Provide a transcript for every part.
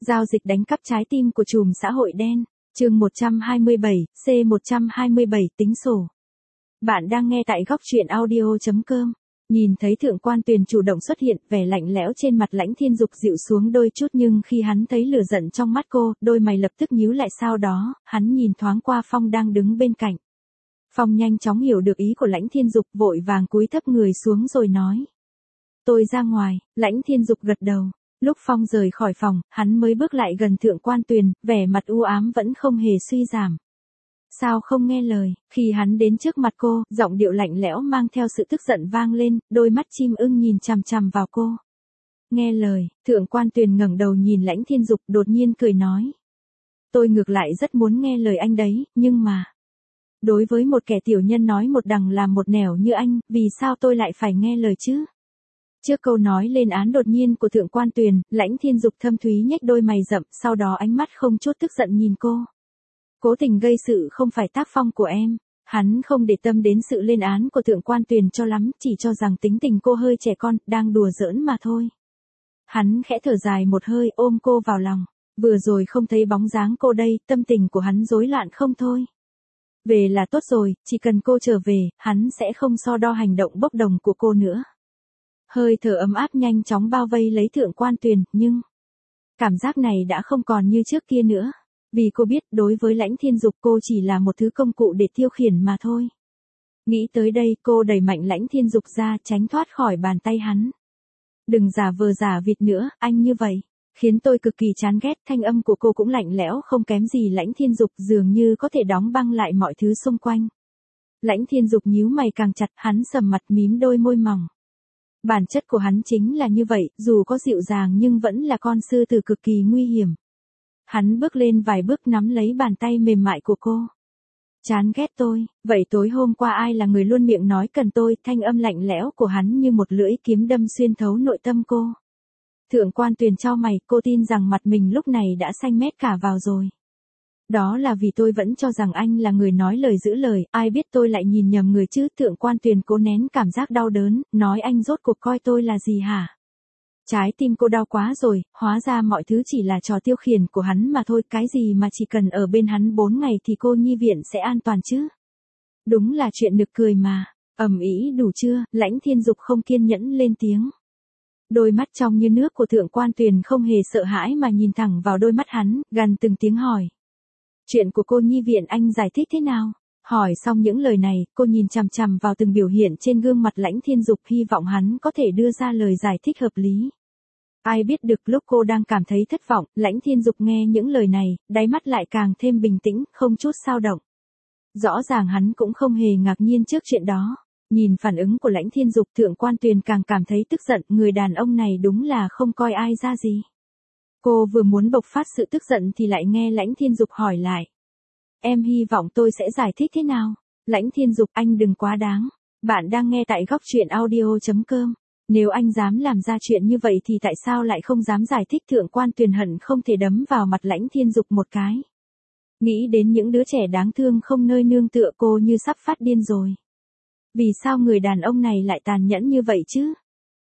Giao dịch đánh cắp trái tim của trùm xã hội đen. Chương 127, C127 tính sổ. Bạn đang nghe tại góc truyện audio.com. Nhìn thấy Thượng Quan Tuyền chủ động xuất hiện, vẻ lạnh lẽo trên mặt Lãnh Thiên Dục dịu xuống đôi chút, nhưng khi hắn thấy lửa giận trong mắt cô, đôi mày lập tức nhíu lại. Sau đó, hắn nhìn thoáng qua Phong đang đứng bên cạnh. Phong nhanh chóng hiểu được ý của Lãnh Thiên Dục, vội vàng cúi thấp người xuống rồi nói: "Tôi ra ngoài." Lãnh Thiên Dục gật đầu. Lúc Phong rời khỏi phòng, hắn mới bước lại gần Thượng Quan Tuyền, vẻ mặt u ám vẫn không hề suy giảm. "Sao không nghe lời?" Khi hắn đến trước mặt cô, giọng điệu lạnh lẽo mang theo sự tức giận vang lên, đôi mắt chim ưng nhìn chằm chằm vào cô. "Nghe lời?" Thượng Quan Tuyền ngẩng đầu nhìn Lãnh Thiên Dục, đột nhiên cười nói: "Tôi ngược lại rất muốn nghe lời anh đấy, nhưng mà đối với một kẻ tiểu nhân nói một đằng làm một nẻo như anh, vì sao tôi lại phải nghe lời chứ?" Trước câu nói lên án đột nhiên của Thượng Quan Tuyền, Lãnh Thiên Dục thâm thúy nhếch đôi mày rậm, sau đó ánh mắt không chút tức giận nhìn cô. "Cố tình gây sự không phải tác phong của em." Hắn không để tâm đến sự lên án của Thượng Quan Tuyền cho lắm, chỉ cho rằng tính tình cô hơi trẻ con, đang đùa giỡn mà thôi. Hắn khẽ thở dài một hơi, ôm cô vào lòng. Vừa rồi không thấy bóng dáng cô đây, tâm tình của hắn rối loạn không thôi. Về là tốt rồi, chỉ cần cô trở về, hắn sẽ không so đo hành động bốc đồng của cô nữa. Hơi thở ấm áp nhanh chóng bao vây lấy Thượng Quan Tuyền, nhưng cảm giác này đã không còn như trước kia nữa. Vì cô biết, đối với Lãnh Thiên Dục cô chỉ là một thứ công cụ để tiêu khiển mà thôi. Nghĩ tới đây, cô đẩy mạnh Lãnh Thiên Dục ra, tránh thoát khỏi bàn tay hắn. "Đừng giả vờ giả vịt nữa, anh như vậy khiến tôi cực kỳ chán ghét." Thanh âm của cô cũng lạnh lẽo không kém gì Lãnh Thiên Dục, dường như có thể đóng băng lại mọi thứ xung quanh. Lãnh Thiên Dục nhíu mày càng chặt, hắn sầm mặt mím đôi môi mỏng. Bản chất của hắn chính là như vậy, dù có dịu dàng nhưng vẫn là con sư tử cực kỳ nguy hiểm. Hắn bước lên vài bước nắm lấy bàn tay mềm mại của cô. "Chán ghét tôi, vậy tối hôm qua ai là người luôn miệng nói cần tôi?" Thanh âm lạnh lẽo của hắn như một lưỡi kiếm đâm xuyên thấu nội tâm cô. Thượng Quan Tuyền chau mày, cô tin rằng mặt mình lúc này đã xanh mét cả vào rồi. "Đó là vì tôi vẫn cho rằng anh là người nói lời giữ lời, ai biết tôi lại nhìn nhầm người chứ." Thượng Quan Tuyền cố nén cảm giác đau đớn, nói: "Anh rốt cuộc coi tôi là gì hả?" Trái tim cô đau quá rồi, hóa ra mọi thứ chỉ là trò tiêu khiển của hắn mà thôi, cái gì mà chỉ cần ở bên hắn 4 ngày thì cô nhi viện sẽ an toàn chứ. Đúng là chuyện nực cười mà. Ầm ĩ đủ chưa? Lãnh Thiên Dục không kiên nhẫn lên tiếng. Đôi mắt trong như nước của Thượng Quan Tuyền không hề sợ hãi mà nhìn thẳng vào đôi mắt hắn, gằn từng tiếng hỏi: "Chuyện của cô nhi viện anh giải thích thế nào?" Hỏi xong những lời này, cô nhìn chằm chằm vào từng biểu hiện trên gương mặt Lãnh Thiên Dục, hy vọng hắn có thể đưa ra lời giải thích hợp lý. Ai biết được lúc cô đang cảm thấy thất vọng, Lãnh Thiên Dục nghe những lời này, đáy mắt lại càng thêm bình tĩnh, không chút xao động. Rõ ràng hắn cũng không hề ngạc nhiên trước chuyện đó. Nhìn phản ứng của Lãnh Thiên Dục, Thượng Quan Tuyền càng cảm thấy tức giận, người đàn ông này đúng là không coi ai ra gì. Cô vừa muốn bộc phát sự tức giận thì lại nghe Lãnh Thiên Dục hỏi lại: "Em hy vọng tôi sẽ giải thích thế nào?" Lãnh Thiên Dục: "Anh đừng quá đáng." Bạn đang nghe tại góc truyện audio.com. Nếu anh dám làm ra chuyện như vậy thì tại sao lại không dám giải thích? Thượng Quan Tuyền hận không thể đấm vào mặt Lãnh Thiên Dục một cái. Nghĩ đến những đứa trẻ đáng thương không nơi nương tựa, cô như sắp phát điên rồi. Vì sao người đàn ông này lại tàn nhẫn như vậy chứ?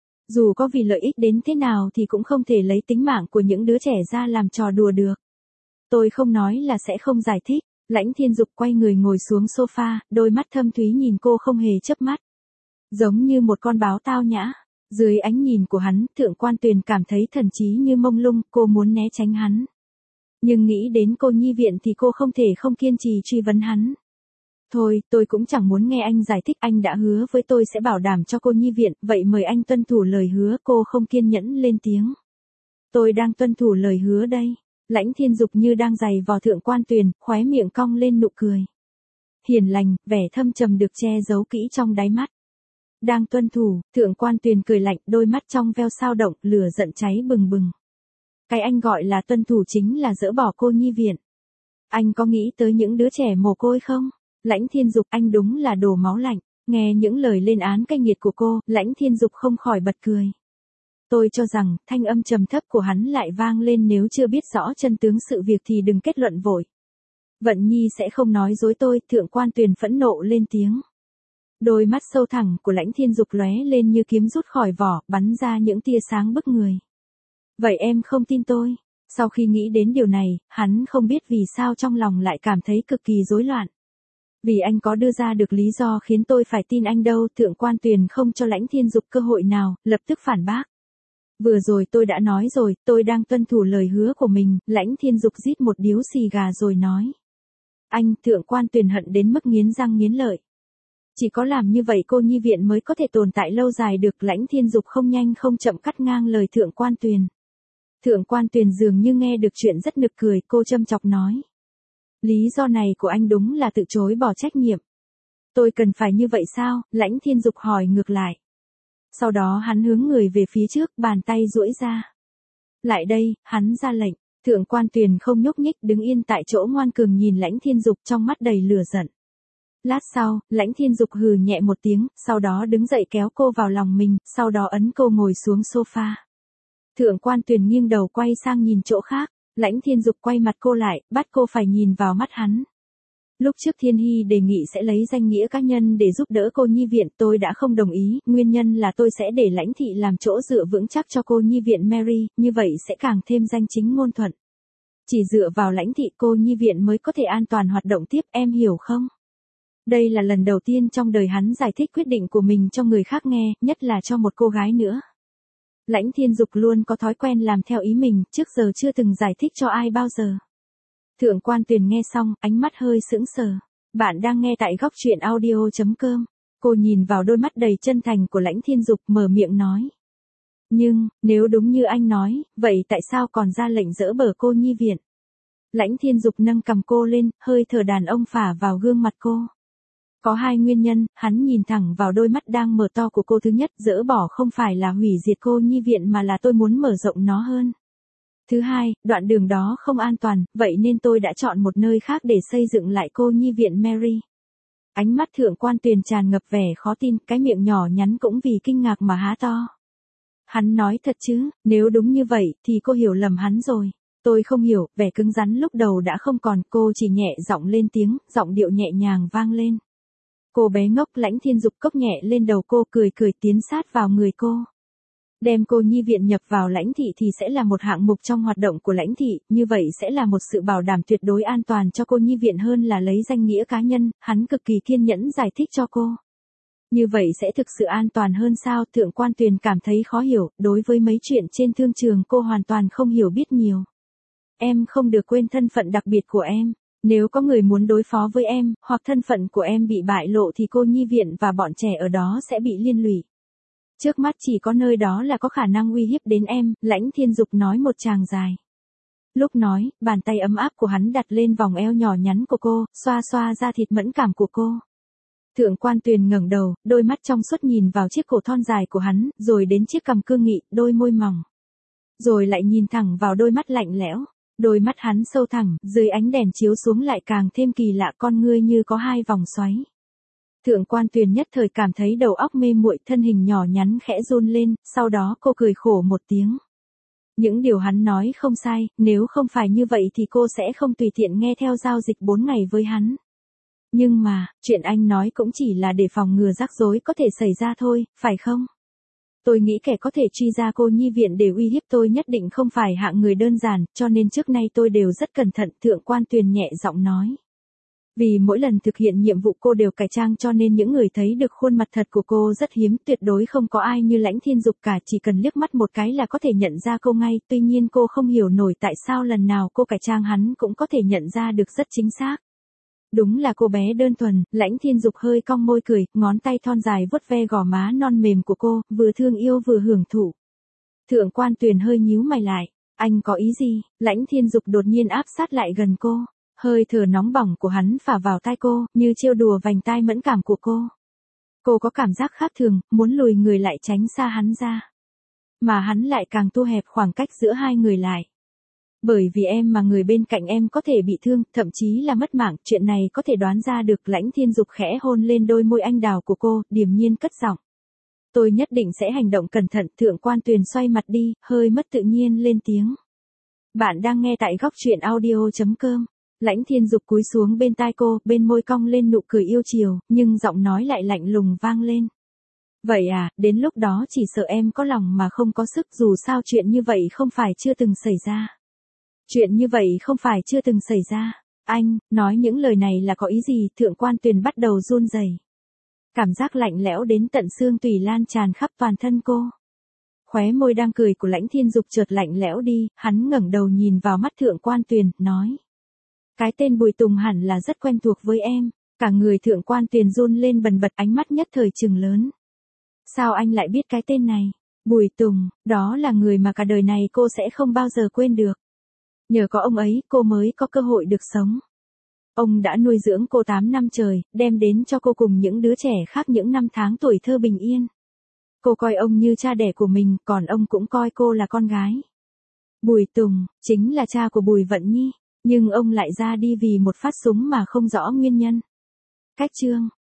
Dù có vì lợi ích đến thế nào thì cũng không thể lấy tính mạng của những đứa trẻ ra làm trò đùa được. Tôi không nói là sẽ không giải thích. Lãnh Thiên Dục quay người ngồi xuống sofa, đôi mắt thâm thúy nhìn cô không hề chớp mắt. Giống như một con báo tao nhã. Dưới ánh nhìn của hắn, Thượng Quan Tuyền cảm thấy thần trí như mông lung, cô muốn né tránh hắn. Nhưng nghĩ đến cô nhi viện thì cô không thể không kiên trì truy vấn hắn. "Thôi, tôi cũng chẳng muốn nghe anh giải thích, anh đã hứa với tôi sẽ bảo đảm cho cô nhi viện, vậy mời anh tuân thủ lời hứa." Cô không kiên nhẫn lên tiếng. "Tôi đang tuân thủ lời hứa đây." Lãnh Thiên Dục như đang giày vò Thượng Quan Tuyền, khóe miệng cong lên nụ cười hiền lành, vẻ thâm trầm được che giấu kỹ trong đáy mắt. "Đang tuân thủ." Thượng Quan Tuyền cười lạnh, đôi mắt trong veo sao động, lửa giận cháy bừng bừng. "Cái anh gọi là tuân thủ chính là dỡ bỏ cô nhi viện. Anh có nghĩ tới những đứa trẻ mồ côi không?" Lãnh Thiên Dục: "Anh đúng là đồ máu lạnh." Nghe những lời lên án cay nghiệt của cô, Lãnh Thiên Dục không khỏi bật cười. "Tôi cho rằng," thanh âm trầm thấp của hắn lại vang lên, "nếu chưa biết rõ chân tướng sự việc thì đừng kết luận vội. Vận Nhi sẽ không nói dối tôi." Thượng Quan Tuyền phẫn nộ lên tiếng. Đôi mắt sâu thẳm của Lãnh Thiên Dục lóe lên như kiếm rút khỏi vỏ, bắn ra những tia sáng bức người. "Vậy em không tin tôi?" Sau khi nghĩ đến điều này, hắn không biết vì sao trong lòng lại cảm thấy cực kỳ rối loạn. Vì anh có đưa ra được lý do khiến tôi phải tin anh đâu, Thượng quan Tuyền không cho Lãnh Thiên Dục cơ hội nào, lập tức phản bác. Vừa rồi tôi đã nói rồi, tôi đang tuân thủ lời hứa của mình, Lãnh Thiên Dục rít một điếu xì gà rồi nói. Anh, Thượng quan Tuyền hận đến mức nghiến răng nghiến lợi. Chỉ có làm như vậy cô nhi viện mới có thể tồn tại lâu dài được, Lãnh Thiên Dục không nhanh không chậm cắt ngang lời Thượng quan Tuyền. Thượng quan Tuyền dường như nghe được chuyện rất nực cười, cô châm chọc nói. Lý do này của anh đúng là tự chối bỏ trách nhiệm. Tôi cần phải như vậy sao? Lãnh Thiên Dục hỏi ngược lại. Sau đó hắn hướng người về phía trước, bàn tay duỗi ra. Lại đây, hắn ra lệnh. Thượng quan Tuyền không nhúc nhích, đứng yên tại chỗ ngoan cường nhìn Lãnh Thiên Dục trong mắt đầy lửa giận. Lát sau, Lãnh Thiên Dục hừ nhẹ một tiếng, sau đó đứng dậy kéo cô vào lòng mình, sau đó ấn cô ngồi xuống sofa. Thượng quan Tuyền nghiêng đầu quay sang nhìn chỗ khác, Lãnh Thiên Dục quay mặt cô lại, bắt cô phải nhìn vào mắt hắn. Lúc trước Thiên Hy đề nghị sẽ lấy danh nghĩa cá nhân để giúp đỡ cô nhi viện, tôi đã không đồng ý, nguyên nhân là tôi sẽ để Lãnh thị làm chỗ dựa vững chắc cho cô nhi viện Mary, như vậy sẽ càng thêm danh chính ngôn thuận. Chỉ dựa vào Lãnh thị cô nhi viện mới có thể an toàn hoạt động tiếp, em hiểu không? Đây là lần đầu tiên trong đời hắn giải thích quyết định của mình cho người khác nghe, nhất là cho một cô gái nữa. Lãnh Thiên Dục luôn có thói quen làm theo ý mình, trước giờ chưa từng giải thích cho ai bao giờ. Thượng quan Tuyền nghe xong, ánh mắt hơi sững sờ. Bạn đang nghe tại góc truyện audio.com. Cô nhìn vào đôi mắt đầy chân thành của Lãnh Thiên Dục, mở miệng nói. Nhưng, nếu đúng như anh nói, vậy tại sao còn ra lệnh dỡ bờ cô nhi viện? Lãnh Thiên Dục nâng cằm cô lên, hơi thở đàn ông phả vào gương mặt cô. Có hai nguyên nhân, hắn nhìn thẳng vào đôi mắt đang mở to của cô. Thứ nhất, dỡ bỏ không phải là hủy diệt cô nhi viện mà là tôi muốn mở rộng nó hơn. Thứ hai, đoạn đường đó không an toàn, vậy nên tôi đã chọn một nơi khác để xây dựng lại cô nhi viện Mary. Ánh mắt Thượng quan Tuyền tràn ngập vẻ khó tin, cái miệng nhỏ nhắn cũng vì kinh ngạc mà há to. Hắn nói thật chứ, nếu đúng như vậy thì cô hiểu lầm hắn rồi. Tôi không hiểu, vẻ cứng rắn lúc đầu đã không còn, cô chỉ nhẹ giọng lên tiếng, giọng điệu nhẹ nhàng vang lên. Cô bé ngốc. Lãnh Thiên Dục cốc nhẹ lên đầu cô, cười cười tiến sát vào người cô. Đem cô nhi viện nhập vào Lãnh thị thì sẽ là một hạng mục trong hoạt động của Lãnh thị, như vậy sẽ là một sự bảo đảm tuyệt đối an toàn cho cô nhi viện hơn là lấy danh nghĩa cá nhân, hắn cực kỳ kiên nhẫn giải thích cho cô. Như vậy sẽ thực sự an toàn hơn sao? Thượng quan Tuyền cảm thấy khó hiểu, đối với mấy chuyện trên thương trường cô hoàn toàn không hiểu biết nhiều. Em không được quên thân phận đặc biệt của em. Nếu có người muốn đối phó với em, hoặc thân phận của em bị bại lộ thì cô nhi viện và bọn trẻ ở đó sẽ bị liên lụy. Trước mắt chỉ có nơi đó là có khả năng uy hiếp đến em, Lãnh Thiên Dục nói một tràng dài. Lúc nói, bàn tay ấm áp của hắn đặt lên vòng eo nhỏ nhắn của cô, xoa xoa da thịt mẫn cảm của cô. Thượng quan Tuyền ngẩng đầu, đôi mắt trong suốt nhìn vào chiếc cổ thon dài của hắn, rồi đến chiếc cằm cương nghị, đôi môi mỏng. Rồi lại nhìn thẳng vào đôi mắt lạnh lẽo. Đôi mắt hắn sâu thẳm, dưới ánh đèn chiếu xuống lại càng thêm kỳ lạ, con ngươi như có hai vòng xoáy. Thượng quan Tuyền nhất thời cảm thấy đầu óc mê muội, thân hình nhỏ nhắn khẽ run lên, sau đó cô cười khổ một tiếng. Những điều hắn nói không sai, nếu không phải như vậy thì cô sẽ không tùy tiện nghe theo giao dịch 4 ngày với hắn. Nhưng mà, chuyện anh nói cũng chỉ là để phòng ngừa rắc rối có thể xảy ra thôi, phải không? Tôi nghĩ kẻ có thể truy ra cô nhi viện để uy hiếp tôi nhất định không phải hạng người đơn giản, cho nên trước nay tôi đều rất cẩn thận, Thượng quan Tuyền nhẹ giọng nói. Vì mỗi lần thực hiện nhiệm vụ cô đều cải trang cho nên những người thấy được khuôn mặt thật của cô rất hiếm, tuyệt đối không có ai như Lãnh Thiên Dục cả, chỉ cần liếc mắt một cái là có thể nhận ra cô ngay, tuy nhiên cô không hiểu nổi tại sao lần nào cô cải trang hắn cũng có thể nhận ra được rất chính xác. Đúng là cô bé đơn thuần. Lãnh Thiên Dục hơi cong môi cười, ngón tay thon dài vuốt ve gò má non mềm của cô, vừa thương yêu vừa hưởng thụ. Thượng quan Tuyền hơi nhíu mày lại, anh có ý gì? Lãnh Thiên Dục đột nhiên áp sát lại gần cô, hơi thở nóng bỏng của hắn phả vào tai cô, như trêu đùa vành tai mẫn cảm của cô. Cô có cảm giác khác thường, muốn lùi người lại tránh xa hắn ra. Mà hắn lại càng thu hẹp khoảng cách giữa hai người lại. Bởi vì em mà người bên cạnh em có thể bị thương, thậm chí là mất mạng, chuyện này có thể đoán ra được. Lãnh Thiên Dục khẽ hôn lên đôi môi anh đào của cô, điềm nhiên cất giọng. Tôi nhất định sẽ hành động cẩn thận. Thượng quan Tuyền xoay mặt đi, hơi mất tự nhiên lên tiếng. Bạn đang nghe tại góc truyện audio.com. Lãnh Thiên Dục cúi xuống bên tai cô, bên môi cong lên nụ cười yêu chiều, nhưng giọng nói lại lạnh lùng vang lên. Vậy à, đến lúc đó chỉ sợ em có lòng mà không có sức, dù sao chuyện như vậy không phải chưa từng xảy ra. Chuyện như vậy không phải chưa từng xảy ra. Anh, nói những lời này là có ý gì? Thượng quan Tuyền bắt đầu run rẩy. Cảm giác lạnh lẽo đến tận xương tủy lan tràn khắp toàn thân cô. Khóe môi đang cười của Lãnh Thiên Dục chợt lạnh lẽo đi, hắn ngẩng đầu nhìn vào mắt Thượng quan Tuyền, nói. Cái tên Bùi Tùng hẳn là rất quen thuộc với em. Cả người Thượng quan Tuyền run lên bần bật, ánh mắt nhất thời trừng lớn. Sao anh lại biết cái tên này? Bùi Tùng, đó là người mà cả đời này cô sẽ không bao giờ quên được. Nhờ có ông ấy, cô mới có cơ hội được sống. Ông đã nuôi dưỡng cô 8 năm trời, đem đến cho cô cùng những đứa trẻ khác những năm tháng tuổi thơ bình yên. Cô coi ông như cha đẻ của mình, còn ông cũng coi cô là con gái. Bùi Tùng, chính là cha của Bùi Vận Nhi, nhưng ông lại ra đi vì một phát súng mà không rõ nguyên nhân. Cách chương